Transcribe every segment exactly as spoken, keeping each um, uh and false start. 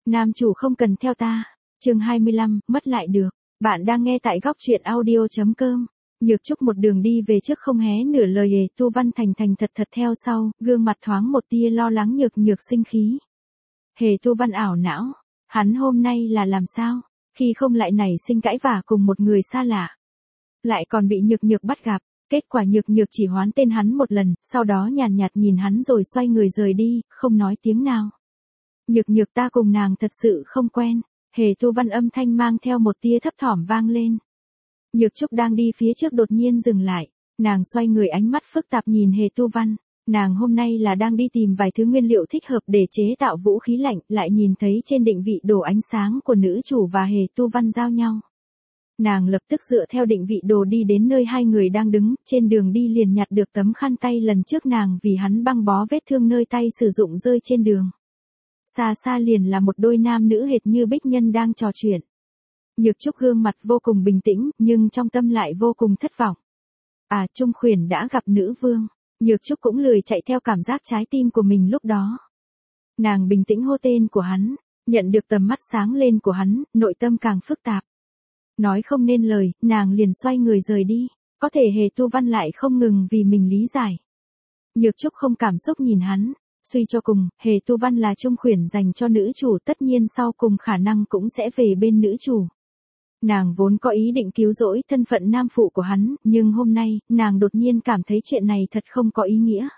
Nam chủ không cần theo ta. Chương hai mươi lăm, mất lại được. Bạn đang nghe tại góc truyện audio chấm com. Nhược Trúc một đường đi về trước không hé nửa lời. Hề Tu Văn thành thành thật thật theo sau, gương mặt thoáng một tia lo lắng. Nhược Nhược sinh khí. Hề Tu Văn ảo não, hắn hôm nay là làm sao, khi không lại nảy sinh cãi vả cùng một người xa lạ, lại còn bị Nhược Nhược bắt gặp. Kết quả Nhược Nhược chỉ hoán tên hắn một lần, sau đó nhàn nhạt nhìn hắn rồi xoay người rời đi, không nói tiếng nào. Nhược Nhược, ta cùng nàng thật sự không quen. Hề Tu Văn âm thanh mang theo một tia thấp thỏm vang lên. Nhược Trúc đang đi phía trước đột nhiên dừng lại, nàng xoay người, ánh mắt phức tạp nhìn Hề Tu Văn. Nàng hôm nay là đang đi tìm vài thứ nguyên liệu thích hợp để chế tạo vũ khí lạnh, lại nhìn thấy trên định vị đồ ánh sáng của nữ chủ và Hề Tu Văn giao nhau. Nàng lập tức dựa theo định vị đồ đi đến nơi hai người đang đứng, trên đường đi liền nhặt được tấm khăn tay lần trước nàng vì hắn băng bó vết thương nơi tay sử dụng rơi trên đường. Xa xa liền là một đôi nam nữ hệt như bích nhân đang trò chuyện. Nhược Trúc gương mặt vô cùng bình tĩnh, nhưng trong tâm lại vô cùng thất vọng. À, Trung Khuyển đã gặp nữ vương. Nhược Trúc cũng lười chạy theo cảm giác trái tim của mình lúc đó. Nàng bình tĩnh hô tên của hắn, nhận được tầm mắt sáng lên của hắn, nội tâm càng phức tạp. Nói không nên lời, nàng liền xoay người rời đi. Có thể Hề Tu Văn lại không ngừng vì mình lý giải. Nhược Trúc không cảm xúc nhìn hắn. Suy cho cùng, Hề Tu Văn là Trung Khuyển dành cho nữ chủ, tất nhiên sau cùng khả năng cũng sẽ về bên nữ chủ. Nàng vốn có ý định cứu rỗi thân phận nam phụ của hắn, nhưng hôm nay, nàng đột nhiên cảm thấy chuyện này thật không có ý nghĩa.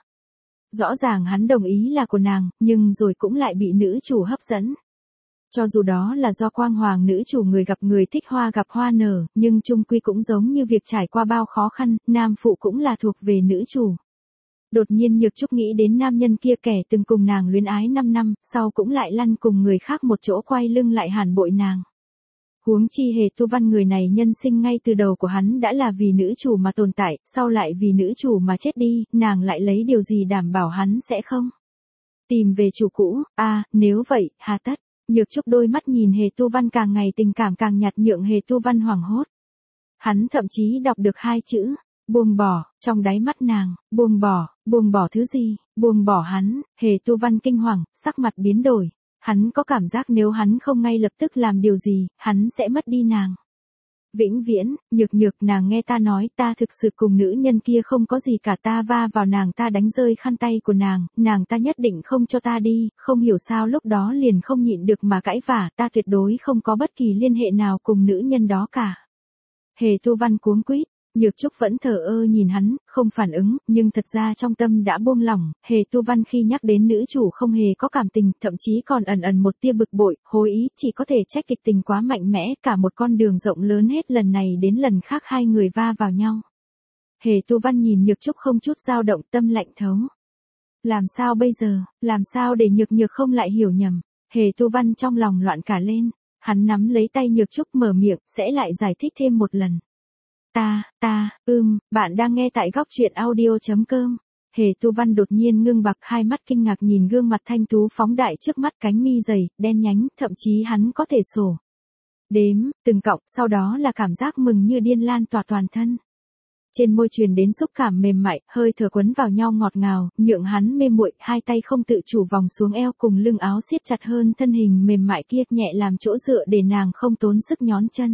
Rõ ràng hắn đồng ý là của nàng, nhưng rồi cũng lại bị nữ chủ hấp dẫn. Cho dù đó là do quang hoàng nữ chủ người gặp người thích hoa gặp hoa nở, nhưng chung quy cũng giống như việc trải qua bao khó khăn, nam phụ cũng là thuộc về nữ chủ. Đột nhiên Nhược Trúc nghĩ đến nam nhân kia, kẻ từng cùng nàng luyến ái năm năm, sau cũng lại lăn cùng người khác một chỗ, quay lưng lại hàn bội nàng. Huống chi Hề Tu Văn người này nhân sinh ngay từ đầu của hắn đã là vì nữ chủ mà tồn tại, sau lại vì nữ chủ mà chết đi, nàng lại lấy điều gì đảm bảo hắn sẽ không tìm về chủ cũ. A, à, nếu vậy, hà tất. Nhược Trúc đôi mắt nhìn Hề Tu Văn càng ngày tình cảm càng nhạt, nhượng Hề Tu Văn hoảng hốt. Hắn thậm chí đọc được hai chữ buông bỏ, trong đáy mắt nàng. Buông bỏ, buông bỏ thứ gì? Buông bỏ hắn. Hề Tu Văn kinh hoàng, sắc mặt biến đổi. Hắn có cảm giác nếu hắn không ngay lập tức làm điều gì, hắn sẽ mất đi nàng. Vĩnh viễn. Nhược Nhược, nàng nghe ta nói, ta thực sự cùng nữ nhân kia không có gì cả, ta va vào nàng, ta đánh rơi khăn tay của nàng, nàng ta nhất định không cho ta đi, không hiểu sao lúc đó liền không nhịn được mà cãi vả, ta tuyệt đối không có bất kỳ liên hệ nào cùng nữ nhân đó cả. Hề Tu Văn cuống quýt. Nhược Trúc vẫn thờ ơ nhìn hắn, không phản ứng, nhưng thật ra trong tâm đã buông lỏng. Hề Tu Văn khi nhắc đến nữ chủ không hề có cảm tình, thậm chí còn ẩn ẩn một tia bực bội, hối ý, chỉ có thể trách kịch tình quá mạnh mẽ, cả một con đường rộng lớn hết lần này đến lần khác hai người va vào nhau. Hề Tu Văn nhìn Nhược Trúc không chút dao động, tâm lạnh thấu. Làm sao bây giờ, làm sao để Nhược Nhược không lại hiểu nhầm. Hề Tu Văn trong lòng loạn cả lên, hắn nắm lấy tay Nhược Trúc mở miệng, sẽ lại giải thích thêm một lần. Ta, ta, ưm, bạn đang nghe tại góc truyện audio chấm com. Hề Tu Văn đột nhiên ngưng bặt, hai mắt kinh ngạc nhìn gương mặt thanh tú phóng đại trước mắt, cánh mi dày, đen nhánh, thậm chí hắn có thể sổ đếm từng cọng, sau đó là cảm giác mừng như điên lan tỏa toàn thân. Trên môi truyền đến xúc cảm mềm mại, hơi thở quấn vào nhau ngọt ngào, nhượng hắn mê muội, hai tay không tự chủ vòng xuống eo cùng lưng áo siết chặt hơn thân hình mềm mại kia, nhẹ làm chỗ dựa để nàng không tốn sức nhón chân.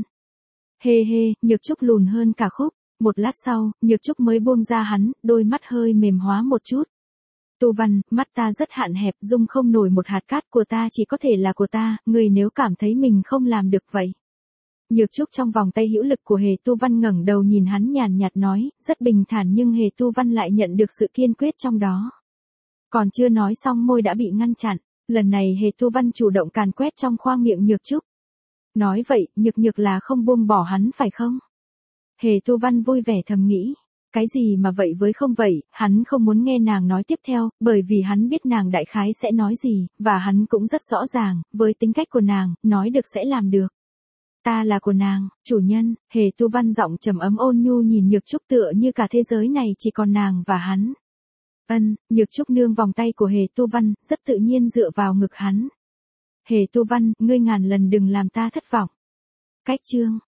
Hê hê, Nhược Trúc lùn hơn cả khúc. Một lát sau, Nhược Trúc mới buông ra hắn, đôi mắt hơi mềm hóa một chút. Tu Văn, mắt ta rất hạn hẹp, dung không nổi một hạt cát, của ta chỉ có thể là của ta, người nếu cảm thấy mình không làm được vậy. Nhược Trúc trong vòng tay hữu lực của Hề Tu Văn ngẩng đầu nhìn hắn nhàn nhạt nói, rất bình thản, nhưng Hề Tu Văn lại nhận được sự kiên quyết trong đó. Còn chưa nói xong môi đã bị ngăn chặn, lần này Hề Tu Văn chủ động càn quét trong khoang miệng Nhược Trúc. Nói vậy, Nhược Nhược là không buông bỏ hắn phải không? Hề Tu Văn vui vẻ thầm nghĩ. Cái gì mà vậy với không vậy, hắn không muốn nghe nàng nói tiếp theo, bởi vì hắn biết nàng đại khái sẽ nói gì, và hắn cũng rất rõ ràng, với tính cách của nàng, nói được sẽ làm được. Ta là của nàng, chủ nhân. Hề Tu Văn giọng trầm ấm ôn nhu nhìn Nhược Trúc, tựa như cả thế giới này chỉ còn nàng và hắn. Ân. Nhược Trúc nương vòng tay của Hề Tu Văn, rất tự nhiên dựa vào ngực hắn. Hề Tu Văn, ngươi ngàn lần đừng làm ta thất vọng. Cách chương.